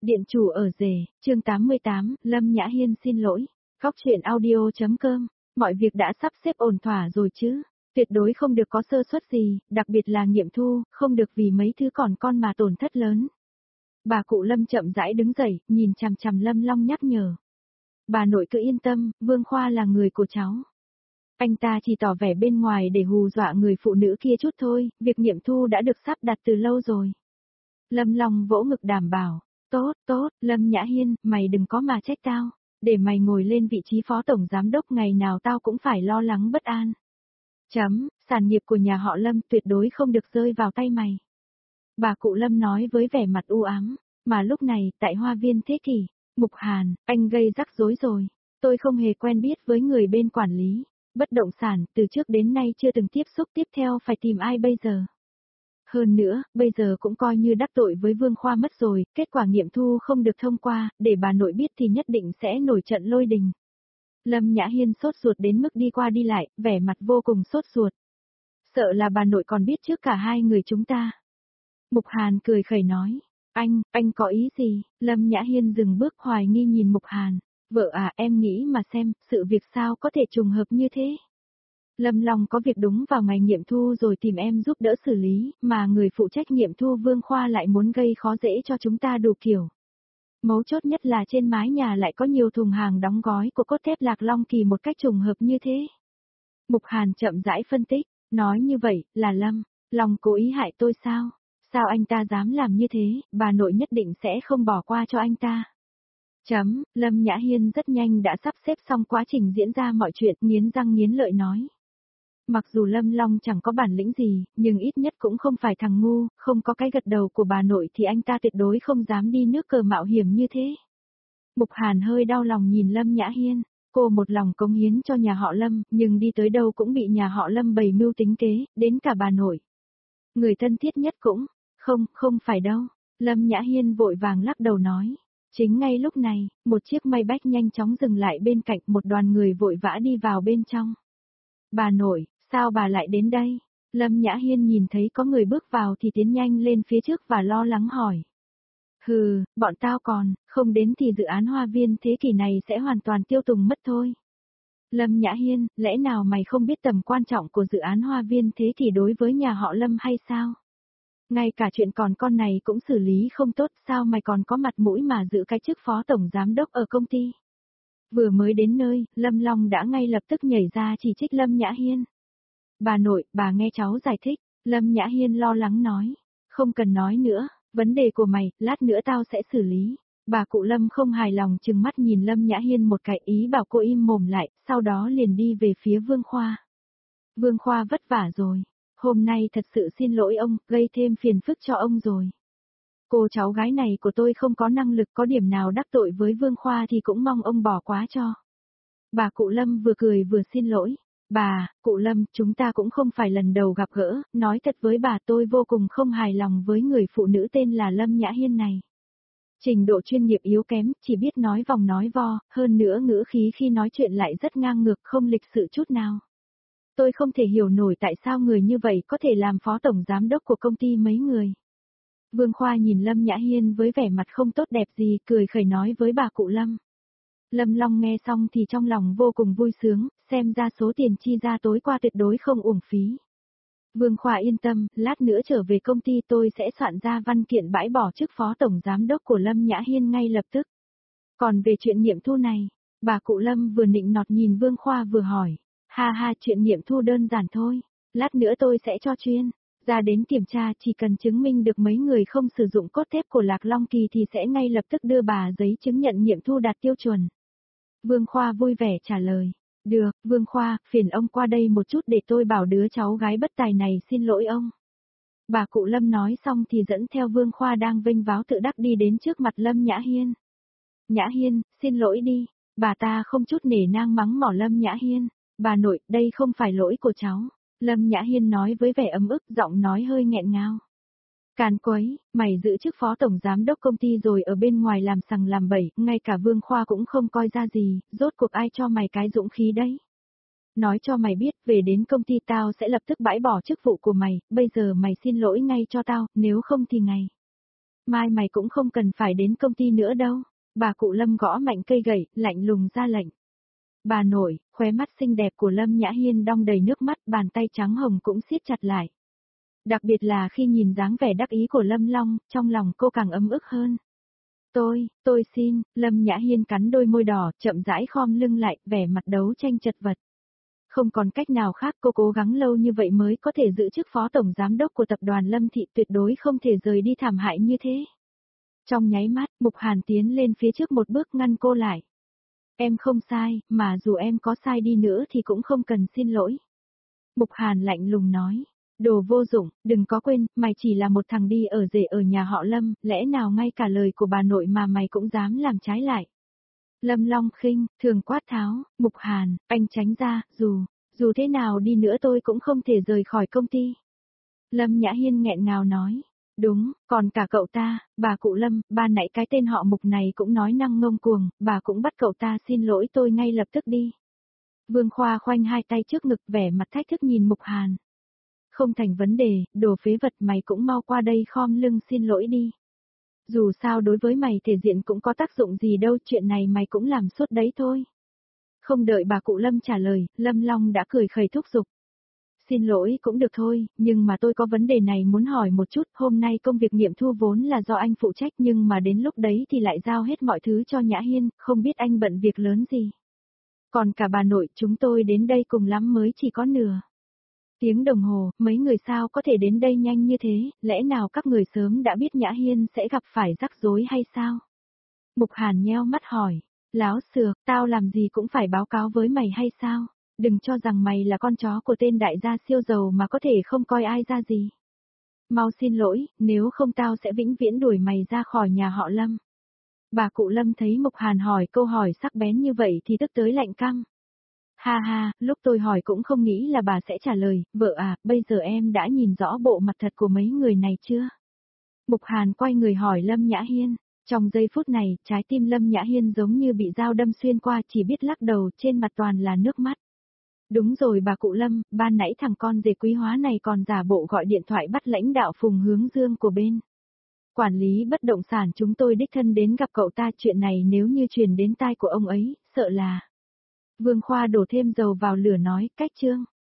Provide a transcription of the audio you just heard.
Điện chủ ở rể, chương 88, Lâm Nhã Hiên xin lỗi. Góc truyện audio.com, mọi việc đã sắp xếp ổn thỏa rồi chứ. Tuyệt đối không được có sơ suất gì, đặc biệt là nghiệm thu, không được vì mấy thứ còn con mà tổn thất lớn. Bà cụ Lâm chậm rãi đứng dậy, nhìn chằm chằm Lâm Long nhắc nhở. Bà nội cứ yên tâm, Vương Khoa là người của cháu. Anh ta chỉ tỏ vẻ bên ngoài để hù dọa người phụ nữ kia chút thôi, việc nghiệm thu đã được sắp đặt từ lâu rồi. Lâm Long vỗ ngực đảm bảo. Tốt, Lâm Nhã Hiên, mày đừng có mà trách tao. Để mày ngồi lên vị trí phó tổng giám đốc ngày nào tao cũng phải lo lắng bất an. Sản nghiệp của nhà họ Lâm tuyệt đối không được rơi vào tay mày. Bà cụ Lâm nói với vẻ mặt u ám, mà lúc này, tại Hoa Viên Thế Kỷ, Mục Hàn, anh gây rắc rối rồi. Tôi không hề quen biết với người bên quản lý, bất động sản, từ trước đến nay chưa từng tiếp xúc, tiếp theo phải tìm ai bây giờ. Hơn nữa, bây giờ cũng coi như đắc tội với Vương Khoa mất rồi, kết quả nghiệm thu không được thông qua, để bà nội biết thì nhất định sẽ nổi trận lôi đình. Lâm Nhã Hiên sốt ruột đến mức đi qua đi lại, vẻ mặt vô cùng sốt ruột. Sợ là bà nội còn biết trước cả hai người chúng ta. Mục Hàn cười khẩy nói, anh có ý gì? Lâm Nhã Hiên dừng bước hoài nghi nhìn Mục Hàn, vợ à em nghĩ mà xem, sự việc sao có thể trùng hợp như thế? Lâm Long có việc đúng vào ngày nghiệm thu rồi tìm em giúp đỡ xử lý, mà người phụ trách nghiệm thu Vương Khoa lại muốn gây khó dễ cho chúng ta đủ kiểu. Mấu chốt nhất là trên mái nhà lại có nhiều thùng hàng đóng gói của cốt thép Lạc Long Kỳ một cách trùng hợp như thế. Mục Hàn chậm rãi phân tích, nói như vậy, là Lâm Long cố ý hại tôi sao? Sao anh ta dám làm như thế, bà nội nhất định sẽ không bỏ qua cho anh ta. Lâm Nhã Hiên rất nhanh đã sắp xếp xong quá trình diễn ra mọi chuyện, nghiến răng nghiến lợi nói. Mặc dù Lâm Long chẳng có bản lĩnh gì, nhưng ít nhất cũng không phải thằng ngu, không có cái gật đầu của bà nội thì anh ta tuyệt đối không dám đi nước cờ mạo hiểm như thế. Mục Hàn hơi đau lòng nhìn Lâm Nhã Hiên, cô một lòng cống hiến cho nhà họ Lâm, nhưng đi tới đâu cũng bị nhà họ Lâm bày mưu tính kế, đến cả bà nội. Người thân thiết nhất cũng, không phải đâu. Lâm Nhã Hiên vội vàng lắc đầu nói. Chính ngay lúc này, một chiếc Maybach nhanh chóng dừng lại bên cạnh, một đoàn người vội vã đi vào bên trong. Bà nội, sao bà lại đến đây? Lâm Nhã Hiên nhìn thấy có người bước vào thì tiến nhanh lên phía trước và lo lắng hỏi. Bọn tao còn, không đến thì dự án Hoa Viên Thế Kỷ này sẽ hoàn toàn tiêu tùng mất thôi. Lâm Nhã Hiên, lẽ nào mày không biết tầm quan trọng của dự án Hoa Viên Thế Kỷ đối với nhà họ Lâm hay sao? Ngay cả chuyện còn con này cũng xử lý không tốt, sao mày còn có mặt mũi mà giữ cái chức phó tổng giám đốc ở công ty? Vừa mới đến nơi, Lâm Long đã ngay lập tức nhảy ra chỉ trích Lâm Nhã Hiên. Bà nội, bà nghe cháu giải thích, Lâm Nhã Hiên lo lắng nói. Không cần nói nữa, vấn đề của mày, lát nữa tao sẽ xử lý. Bà cụ Lâm không hài lòng trừng mắt nhìn Lâm Nhã Hiên một cái, ý bảo cô im mồm lại, sau đó liền đi về phía Vương Khoa. Vương Khoa vất vả rồi, hôm nay thật sự xin lỗi ông, gây thêm phiền phức cho ông rồi. Cô cháu gái này của tôi không có năng lực, có điểm nào đắc tội với Vương Khoa thì cũng mong ông bỏ quá cho. Bà cụ Lâm vừa cười vừa xin lỗi. Cụ Lâm, chúng ta cũng không phải lần đầu gặp gỡ, nói thật với bà tôi vô cùng không hài lòng với người phụ nữ tên là Lâm Nhã Hiên này. Trình độ chuyên nghiệp yếu kém, chỉ biết nói vòng nói vo, hơn nữa ngữ khí khi nói chuyện lại rất ngang ngược, không lịch sự chút nào. Tôi không thể hiểu nổi tại sao người như vậy có thể làm phó tổng giám đốc của công ty mấy người. Vương Khoa nhìn Lâm Nhã Hiên với vẻ mặt không tốt đẹp gì, cười khẩy nói với bà cụ Lâm. Lâm Long nghe xong thì trong lòng vô cùng vui sướng, xem ra số tiền chi ra tối qua tuyệt đối không uổng phí. Vương Khoa yên tâm, lát nữa trở về công ty tôi sẽ soạn ra văn kiện bãi bỏ chức phó tổng giám đốc của Lâm Nhã Hiên ngay lập tức. Còn về chuyện nghiệm thu này, bà cụ Lâm vừa nịnh nọt nhìn Vương Khoa vừa hỏi. Chuyện nghiệm thu đơn giản thôi, lát nữa tôi sẽ cho chuyên ra đến kiểm tra, chỉ cần chứng minh được mấy người không sử dụng cốt thép của Lạc Long Kỳ thì sẽ ngay lập tức đưa bà giấy chứng nhận nghiệm thu đạt tiêu chuẩn. Vương Khoa vui vẻ trả lời. Được, Vương Khoa, phiền ông qua đây một chút để tôi bảo đứa cháu gái bất tài này xin lỗi ông. Bà cụ Lâm nói xong thì dẫn theo Vương Khoa đang vênh váo tự đắc đi đến trước mặt Lâm Nhã Hiên. Nhã Hiên, xin lỗi đi. Bà ta không chút nể nang mắng mỏ Lâm Nhã Hiên. Bà nội, đây không phải lỗi của cháu. Lâm Nhã Hiên nói với vẻ ấm ức, giọng nói hơi nghẹn ngào. Càn quấy, mày giữ chức phó tổng giám đốc công ty rồi ở bên ngoài làm sằng làm bậy, ngay cả Vương Khoa cũng không coi ra gì, rốt cuộc ai cho mày cái dũng khí đấy. Nói cho mày biết, về đến công ty tao sẽ lập tức bãi bỏ chức vụ của mày, bây giờ mày xin lỗi ngay cho tao, nếu không thì ngày Mai mày cũng không cần phải đến công ty nữa đâu. Bà cụ Lâm gõ mạnh cây gậy, lạnh lùng ra lệnh. Bà nội, khóe mắt xinh đẹp của Lâm Nhã Hiên đong đầy nước mắt, bàn tay trắng hồng cũng siết chặt lại. Đặc biệt là khi nhìn dáng vẻ đắc ý của Lâm Long, trong lòng cô càng ấm ức hơn. Tôi xin, Lâm Nhã Hiên cắn đôi môi đỏ, chậm rãi khom lưng lại, vẻ mặt đấu tranh chật vật. Không còn cách nào khác, cô cố gắng lâu như vậy mới có thể giữ chức phó tổng giám đốc của tập đoàn Lâm Thị, tuyệt đối không thể rời đi thảm hại như thế. Trong nháy mắt, Mục Hàn tiến lên phía trước một bước ngăn cô lại. Em không sai, mà dù em có sai đi nữa thì cũng không cần xin lỗi. Mục Hàn lạnh lùng nói. Đồ vô dụng, đừng có quên, mày chỉ là một thằng đi ở rể ở nhà họ Lâm, lẽ nào ngay cả lời của bà nội mà mày cũng dám làm trái lại. Lâm Long khinh, thường quát tháo, Mục Hàn, anh tránh ra, dù thế nào đi nữa tôi cũng không thể rời khỏi công ty. Lâm Nhã Hiên nghẹn ngào nói, đúng, còn cả cậu ta, bà cụ Lâm, ban nãy cái tên họ Mục này cũng nói năng ngông cuồng, bà cũng bắt cậu ta xin lỗi tôi ngay lập tức đi. Vương Khoa khoanh hai tay trước ngực vẻ mặt thách thức nhìn Mục Hàn. Không thành vấn đề, đồ phế vật mày cũng mau qua đây khom lưng xin lỗi đi. Dù sao đối với mày thể diện cũng có tác dụng gì đâu, chuyện này mày cũng làm suốt đấy thôi. Không đợi bà cụ Lâm trả lời, Lâm Long đã cười khẩy thúc giục. Xin lỗi cũng được thôi, nhưng mà tôi có vấn đề này muốn hỏi một chút, hôm nay công việc nghiệm thu vốn là do anh phụ trách nhưng mà đến lúc đấy thì lại giao hết mọi thứ cho Nhã Hiên, không biết anh bận việc lớn gì. Còn cả bà nội chúng tôi đến đây cùng lắm mới chỉ có nửa tiếng đồng hồ, mấy người sao có thể đến đây nhanh như thế, lẽ nào các người sớm đã biết Nhã Hiên sẽ gặp phải rắc rối hay sao? Mục Hàn nheo mắt hỏi, láo xược, tao làm gì cũng phải báo cáo với mày hay sao? Đừng cho rằng mày là con chó của tên đại gia siêu giàu mà có thể không coi ai ra gì. Mau xin lỗi, nếu không tao sẽ vĩnh viễn đuổi mày ra khỏi nhà họ Lâm. Bà cụ Lâm thấy Mục Hàn hỏi câu hỏi sắc bén như vậy thì tức tới lạnh căm. Ha ha, lúc tôi hỏi cũng không nghĩ là bà sẽ trả lời, vợ à, bây giờ em đã nhìn rõ bộ mặt thật của mấy người này chưa? Mục Hàn quay người hỏi Lâm Nhã Hiên, trong giây phút này, trái tim Lâm Nhã Hiên giống như bị dao đâm xuyên qua chỉ biết lắc đầu, trên mặt toàn là nước mắt. Đúng rồi bà cụ Lâm, ban nãy thằng con rể quý hóa này còn giả bộ gọi điện thoại bắt lãnh đạo Phùng Hướng Dương của bên quản lý bất động sản chúng tôi đích thân đến gặp cậu ta, chuyện này nếu như truyền đến tai của ông ấy, sợ là... Vương Khoa đổ thêm dầu vào lửa nói, cách chương.